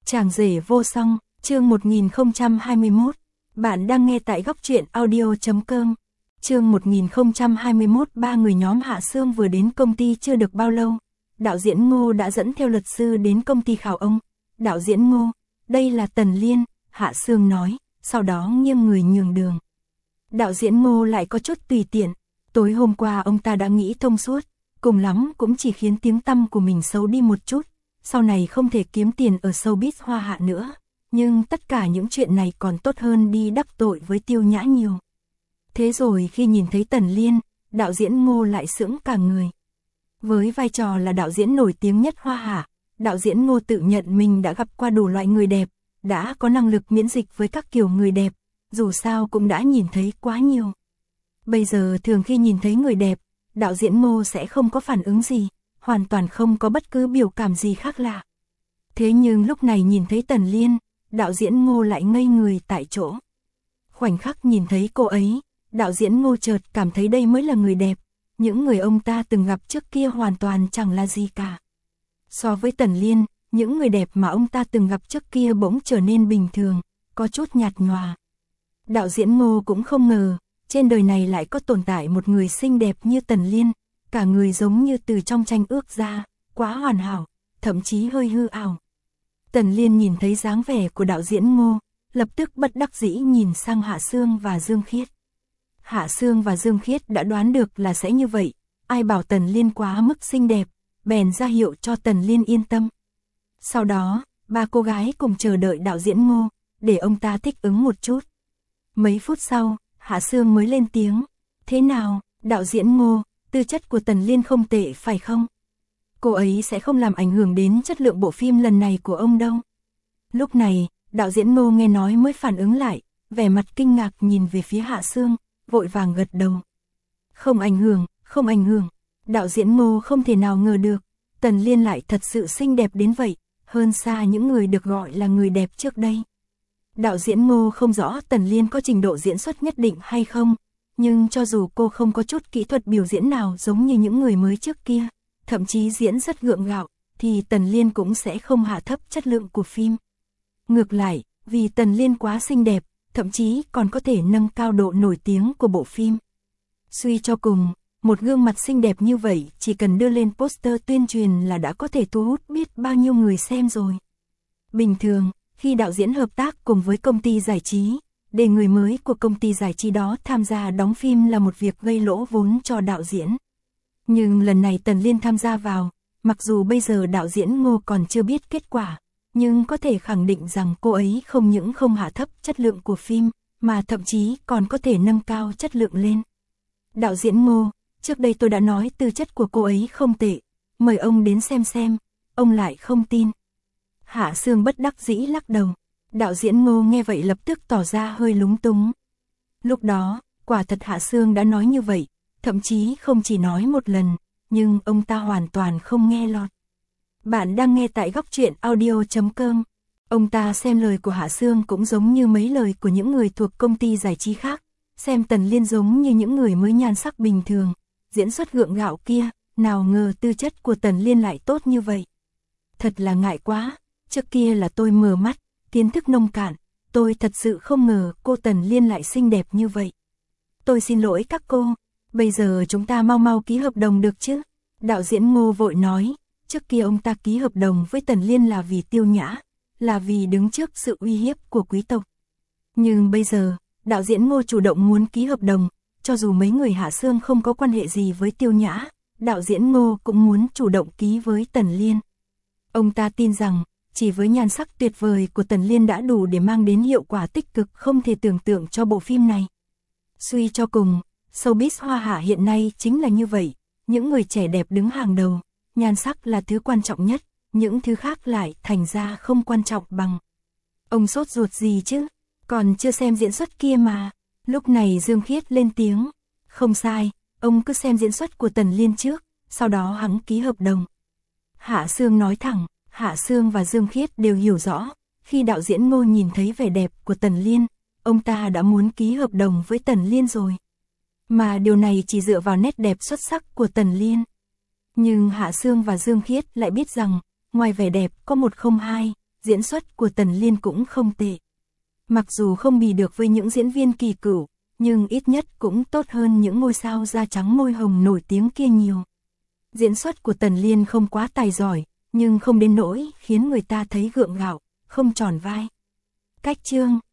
Chàng rể vô song, chương 1021. Bạn đang nghe tại góc truyện audio.com. Chương 1021. Ba người nhóm Hạ Sương vừa đến công ty chưa được bao lâu. Đạo diễn Ngô đã dẫn theo luật sư đến công ty khảo ông. Đạo diễn Ngô, đây là Tần Liên, Hạ Sương nói, sau đó nghiêng người nhường đường. Đạo diễn Ngô lại có chút tùy tiện. Tối hôm qua ông ta đã nghĩ thông suốt, cùng lắm cũng chỉ khiến tiếng tăm của mình xấu đi một chút. Sau này không thể kiếm tiền ở showbiz Hoa Hạ nữa, nhưng tất cả những chuyện này còn tốt hơn đi đắc tội với Tiêu Nhã nhiều. Thế rồi khi nhìn thấy Tần Liên, đạo diễn Ngô lại sững cả người. Với vai trò là đạo diễn nổi tiếng nhất Hoa Hạ, đạo diễn Ngô tự nhận mình đã gặp qua đủ loại người đẹp, đã có năng lực miễn dịch với các kiểu người đẹp, dù sao cũng đã nhìn thấy quá nhiều. Bây giờ thường khi nhìn thấy người đẹp, đạo diễn Ngô sẽ không có phản ứng gì, hoàn toàn không có bất cứ biểu cảm gì khác lạ. Thế nhưng lúc này nhìn thấy Tần Liên, đạo diễn Ngô lại ngây người tại chỗ. Khoảnh khắc nhìn thấy cô ấy, đạo diễn Ngô chợt cảm thấy đây mới là người đẹp, những người ông ta từng gặp trước kia hoàn toàn chẳng là gì cả. So với Tần Liên, những người đẹp mà ông ta từng gặp trước kia bỗng trở nên bình thường, có chút nhạt nhòa. Đạo diễn Ngô cũng không ngờ, trên đời này lại có tồn tại một người xinh đẹp như Tần Liên, cả người giống như từ trong tranh ước ra, quá hoàn hảo, thậm chí hơi hư ảo. Tần Liên nhìn thấy dáng vẻ của đạo diễn Ngô, lập tức bất đắc dĩ nhìn sang Hạ Sương và Dương Khiết. Hạ Sương và Dương Khiết đã đoán được là sẽ như vậy, ai bảo Tần Liên quá mức xinh đẹp, bèn ra hiệu cho Tần Liên yên tâm. Sau đó, ba cô gái cùng chờ đợi đạo diễn Ngô, để ông ta thích ứng một chút. Mấy phút sau, Hạ Sương mới lên tiếng, thế nào, đạo diễn Ngô, tư chất của Tần Liên không tệ phải không? Cô ấy sẽ không làm ảnh hưởng đến chất lượng bộ phim lần này của ông đâu. Lúc này, đạo diễn Ngô nghe nói mới phản ứng lại, vẻ mặt kinh ngạc nhìn về phía Hạ Sương, vội vàng gật đầu. Không ảnh hưởng, không ảnh hưởng. Đạo diễn Ngô không thể nào ngờ được, Tần Liên lại thật sự xinh đẹp đến vậy, hơn xa những người được gọi là người đẹp trước đây. Đạo diễn Ngô không rõ Tần Liên có trình độ diễn xuất nhất định hay không, nhưng cho dù cô không có chút kỹ thuật biểu diễn nào giống như những người mới trước kia, thậm chí diễn rất gượng gạo, thì Tần Liên cũng sẽ không hạ thấp chất lượng của phim. Ngược lại, vì Tần Liên quá xinh đẹp, thậm chí còn có thể nâng cao độ nổi tiếng của bộ phim. Suy cho cùng, một gương mặt xinh đẹp như vậy chỉ cần đưa lên poster tuyên truyền là đã có thể thu hút biết bao nhiêu người xem rồi. Bình thường, khi đạo diễn hợp tác cùng với công ty giải trí, để người mới của công ty giải trí đó tham gia đóng phim là một việc gây lỗ vốn cho đạo diễn. Nhưng lần này Tần Liên tham gia vào, mặc dù bây giờ đạo diễn Ngô còn chưa biết kết quả, nhưng có thể khẳng định rằng cô ấy không những không hạ thấp chất lượng của phim, mà thậm chí còn có thể nâng cao chất lượng lên. Đạo diễn Ngô, trước đây tôi đã nói tư chất của cô ấy không tệ, mời ông đến xem, ông lại không tin. Hạ Sương bất đắc dĩ lắc đầu, đạo diễn Ngô nghe vậy lập tức tỏ ra hơi lúng túng. Lúc đó, quả thật Hạ Sương đã nói như vậy, thậm chí không chỉ nói một lần, nhưng ông ta hoàn toàn không nghe lọt. Bạn đang nghe tại góc truyện audio.com. Ông ta xem lời của Hạ Sương cũng giống như mấy lời của những người thuộc công ty giải trí khác, xem Tần Liên giống như những người mới nhan sắc bình thường, diễn xuất gượng gạo kia, nào ngờ tư chất của Tần Liên lại tốt như vậy. Thật là ngại quá, trước kia là tôi mờ mắt, kiến thức nông cạn, tôi thật sự không ngờ cô Tần Liên lại xinh đẹp như vậy. Tôi xin lỗi các cô, bây giờ chúng ta mau mau ký hợp đồng được chứ? Đạo diễn Ngô vội nói, trước kia ông ta ký hợp đồng với Tần Liên là vì Tiêu Nhã, là vì đứng trước sự uy hiếp của quý tộc. Nhưng bây giờ, đạo diễn Ngô chủ động muốn ký hợp đồng, cho dù mấy người Hạ Sương không có quan hệ gì với Tiêu Nhã, đạo diễn Ngô cũng muốn chủ động ký với Tần Liên. Ông ta tin rằng, chỉ với nhan sắc tuyệt vời của Tần Liên đã đủ để mang đến hiệu quả tích cực không thể tưởng tượng cho bộ phim này. Suy cho cùng, showbiz Hoa Hạ hiện nay chính là như vậy, những người trẻ đẹp đứng hàng đầu, nhan sắc là thứ quan trọng nhất, những thứ khác lại thành ra không quan trọng bằng. Ông sốt ruột gì chứ, còn chưa xem diễn xuất kia mà. Lúc này Dương Khiết lên tiếng, không sai, ông cứ xem diễn xuất của Tần Liên trước, sau đó hắn ký hợp đồng. Hạ Sương nói thẳng, Hạ Sương và Dương Khiết đều hiểu rõ, khi đạo diễn Ngô nhìn thấy vẻ đẹp của Tần Liên, ông ta đã muốn ký hợp đồng với Tần Liên rồi. Mà điều này chỉ dựa vào nét đẹp xuất sắc của Tần Liên. Nhưng Hạ Sương và Dương Khiết lại biết rằng, ngoài vẻ đẹp có một không hai, diễn xuất của Tần Liên cũng không tệ. Mặc dù không bì được với những diễn viên kỳ cựu, nhưng ít nhất cũng tốt hơn những ngôi sao da trắng môi hồng nổi tiếng kia nhiều. Diễn xuất của Tần Liên không quá tài giỏi, nhưng không đến nỗi khiến người ta thấy gượng gạo, không tròn vai. Cách chương